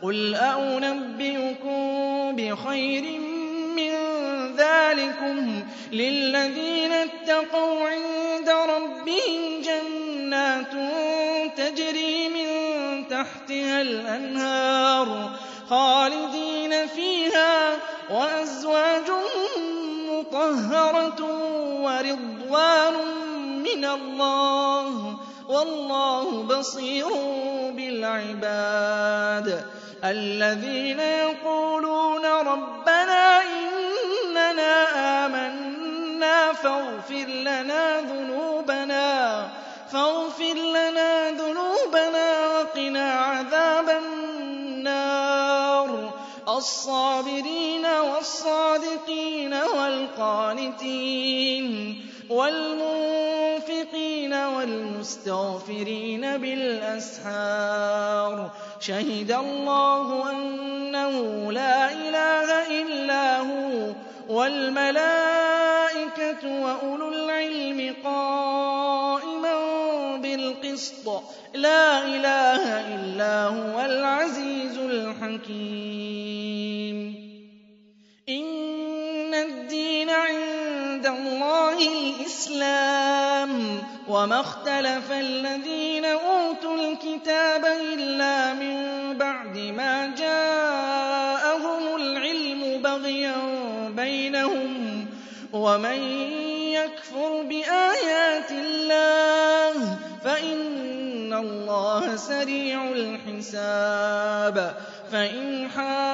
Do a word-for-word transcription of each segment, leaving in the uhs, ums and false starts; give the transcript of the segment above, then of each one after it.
قُلْ أَؤُنَبِّئُكُم بِخَيْرٍ مِّن ذَٰلِكُمْ لِلَّذِينَ اتَّقَوْا عِندَ رَبِّهِمْ جَنَّاتٌ تَجْرِي مِن تَحْتِهَا الْأَنْهَارُ خَالِدِينَ فِيهَا وَأَزْوَاجٌ مُّطَهَّرَةٌ وَرِضْوَانٌ مِّنَ اللَّهِ ۗ وَاللَّهُ بَصِيرٌ بِالْعِبَادِ الَّذِينَ يَقُولُونَ رَبَّنَا إِنَّنَا آمَنَّا فاغْفِرْ لَنَا ذُنُوبَنَا فاغفر لنا ذُنُوبَنَا وَقِنَا عَذَابَ النَّارِ الصَّابِرِينَ وَالصَّادِقِينَ وَالْقَانِتِينَ وَالْمُنفِقِينَ وَالْمُسْتَغْفِرِينَ بِالْأَسْحَارِ شَهِدَ اللَّهُ أَنَّهُ لَا إِلَٰهَ إِلَّا هُوَ وَالْمَلَائِكَةُ وَأُولُو الْعِلْمِ قَائِمًا بِالْقِسْطِ ۚ لَا إِلَٰهَ إِلَّا هُوَ الْعَزِيزُ الْحَكِيمُ إِنَّ الدِّينَ عِندَ اللَّهِ الْإِسْلَامُ ۗ وَمَا اخْتَلَفَ الَّذِينَ أُوتُوا الْكِتَابَ إِلَّا مِن بَعْدِ مَا جَاءَهُمُ الْعِلْمُ بَغْيًا بَيْنَهُمْ ۗ وَمَن يَكْفُرْ بِآيَاتِ اللَّهِ فَإِنَّ اللَّهَ سَرِيعُ الْحِسَابِ فَإِنْ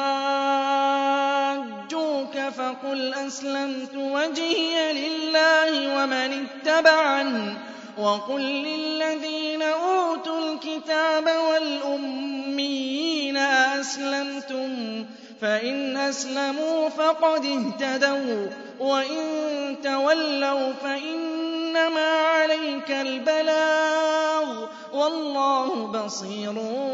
حَاجُّوكَ فَقُلْ أَسْلَمْتُ وَجْهِيَ لِلَّهِ وَمَنِ اتَّبَعَنِ وَقُل لِّلَّذِينَ أُوتُوا الْكِتَابَ وَالْأُمِّيِّينَ أَأَسْلَمْتُمْ ۚ فَإِنْ أَسْلَمُوا فَقَدِ اهْتَدَوا ۖ وَّإِن تَوَلَّوْا فَإِنَّمَا عَلَيْكَ الْبَلَاغُ ۗ وَاللَّهُ بَصِيرٌ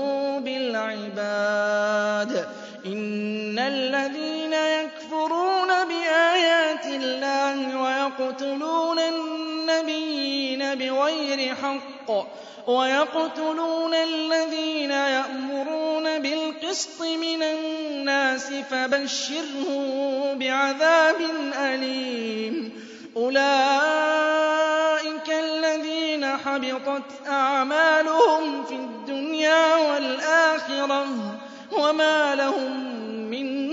بِالْعِبَادِ إِنَّ الَّذِينَ يَكْفُرُونَ بِآيَاتِ اللَّهِ وَيَقْتُلُونَ النَّبِيِّينَ بِغَيْرِ حَقٍّ وَيَقْتُلُونَ الَّذِينَ يَأْمُرُونَ بِالْقِسْطِ مِنَ النَّاسِ فَبَشِّرْهُم بِعَذَابٍ أَلِيمٍ أُولَٰئِكَ الَّذِينَ حَبِطَتْ أَعْمَالُهُمْ فِي الدُّنْيَا وَالْآخِرَةِ وَمَا لَهُم مِّن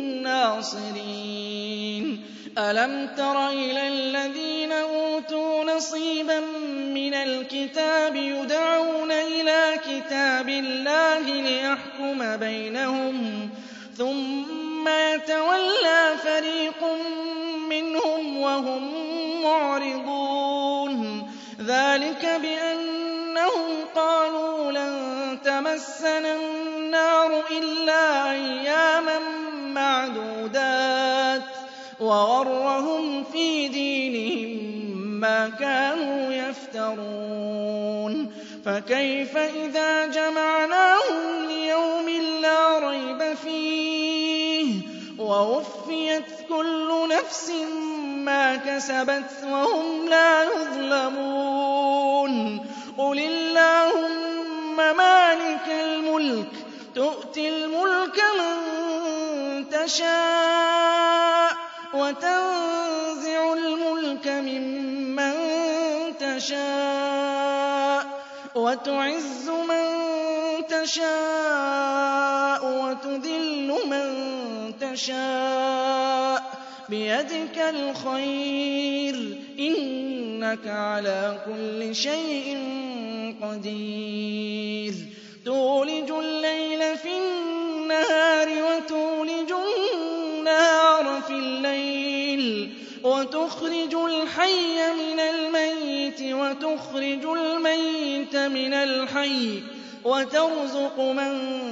نَّاصِرِينَ أَلَمْ تَرَ إِلَى الَّذِينَ أُوتُوا نَصِيبًا مِّنَ الْكِتَابِ يُدْعَوْنَ إِلَىٰ كِتَابِ اللَّهِ لِيَحْكُمَ بَيْنَهُمْ ثُمَّ يَتَوَلَّىٰ فَرِيقٌ مِّنْهُمْ وَهُم مُّعْرِضُونَ ذَٰلِكَ بِأَنَّهُمْ قَالُوا لَن تَمَسَّنَا النَّارُ إِلَّا أَيَّامًا مَّعْدُودَاتٍ وَغَرَّهُمْ فِي دِينِهِم مَّا كَانُوا يَفْتَرُونَ فَكَيْفَ إِذَا جَمَعْنَاهُمْ لِيَوْمٍ لَّا رَيْبَ فِيهِ وَوُفِّيَتْ كُلُّ نَفْسٍ مَّا كَسَبَتْ وَهُمْ لَا يُظْلَمُونَ قُلِ اللَّهُمَّ مَالِكَ الْمُلْكِ تُؤْتِي الْمُلْكَ مَن تَشَاءُ وَتَنزِعُ الْمُلْكَ مِمَّن تَشَاءُ وَتُعِزُّ مَن تَشَاءُ وَتُذِلُّ مَن تَشَاءُ بِيَدِكَ الْخَيْرُ ۖ إِنَّكَ عَلَىٰ كُلِّ شَيْءٍ قَدِيرٌ تُولِجُ اللَّيْلَ فِي النَّهَارِ وَتُولِجُ النَّهَارَ فِي اللَّيْلِ وَتُخْرِجُ الْحَيَّ مِنَ الْمَيِّتِ وَتُخْرِجُ الْمَيِّتَ مِنَ الْحَيِّ وَتَرْزُقُ مَن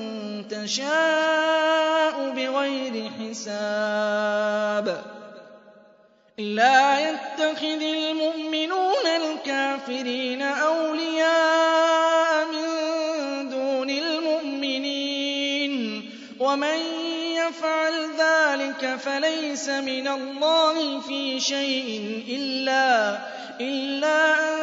تَشَاءُ بِغَيْرِ حِسَابٍ لَّا يَتَّخِذِ الْمُؤْمِنُونَ الْكَافِرِينَ أَوْلِيَاءَ مِن دُونِ الْمُؤْمِنِينَ ۖ وَمَن يَفْعَلْ ذَٰلِكَ فَلَيْسَ مِنَ اللَّهِ فِي شَيْءٍ إِلَّا إِلَّا أَن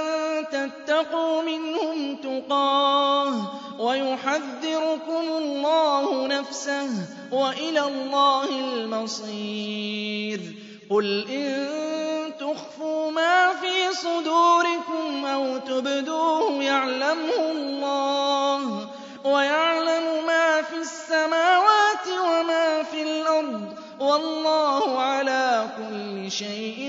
تَتَّقُوا مِنْهُمْ تُقَاةً وَيُحَذِّرُكُمُ اللَّهُ نَفْسَهُ نَفْسَهُ وَإِلَى اللَّهِ الْمَصِيرُ قُلْ إِن تُخْفُوا مَا فِي صُدُورِكُمْ أَوْ تُبْدُوهُ يَعْلَمْهُ اللَّهُ وَيَعْلَمُ مَا فِي السَّمَاوَاتِ وَمَا فِي الْأَرْضِ ۚ وَاللَّهُ عَلَىٰ كُلِّ شَيْءٍ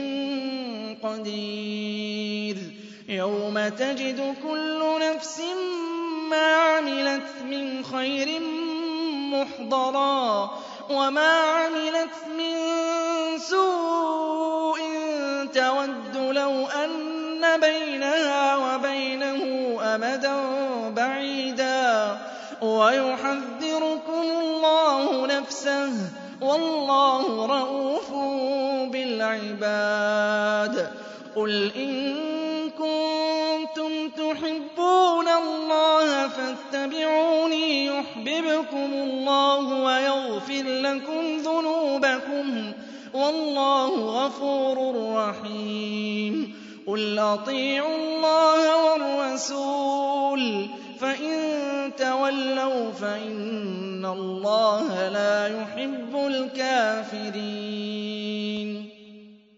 قَدِيرٌ يَوْمَ تَجِدُ كُلُّ نَفْسٍ مَّا عَمِلَتْ مِنْ خَيْرٍ مُّحْضَرًا وَمَا عَمِلَتْ مِن سُوءٍ تَوَدُّ لَوْ أَنَّ بَيْنَهَا وَبَيْنَهُ أَمَدًا بَعِيدًا وَيُحَذِّرُكُمُ اللَّهُ نَفْسَهُ ۗ وَاللَّهُ رَءُوفٌ بِالْعِبَادِ قُلْ إِن كُنتُمْ تُحِبُّونَ اللَّهَ فَاتَّبِعُونِي يُحْبِبْكُمُ اللَّهُ وَيَغْفِرْ لَكُمْ ذُنُوبَكُمْ ۗ وَاللَّهُ غَفُورٌ رَّحِيمٌ قُلْ أَطِيعُوا اللَّهَ وَالرَّسُولَ ۖ فَإِن تَوَلَّوْا فَإِنَّ اللَّهَ لَا يُحِبُّ الْكَافِرِينَ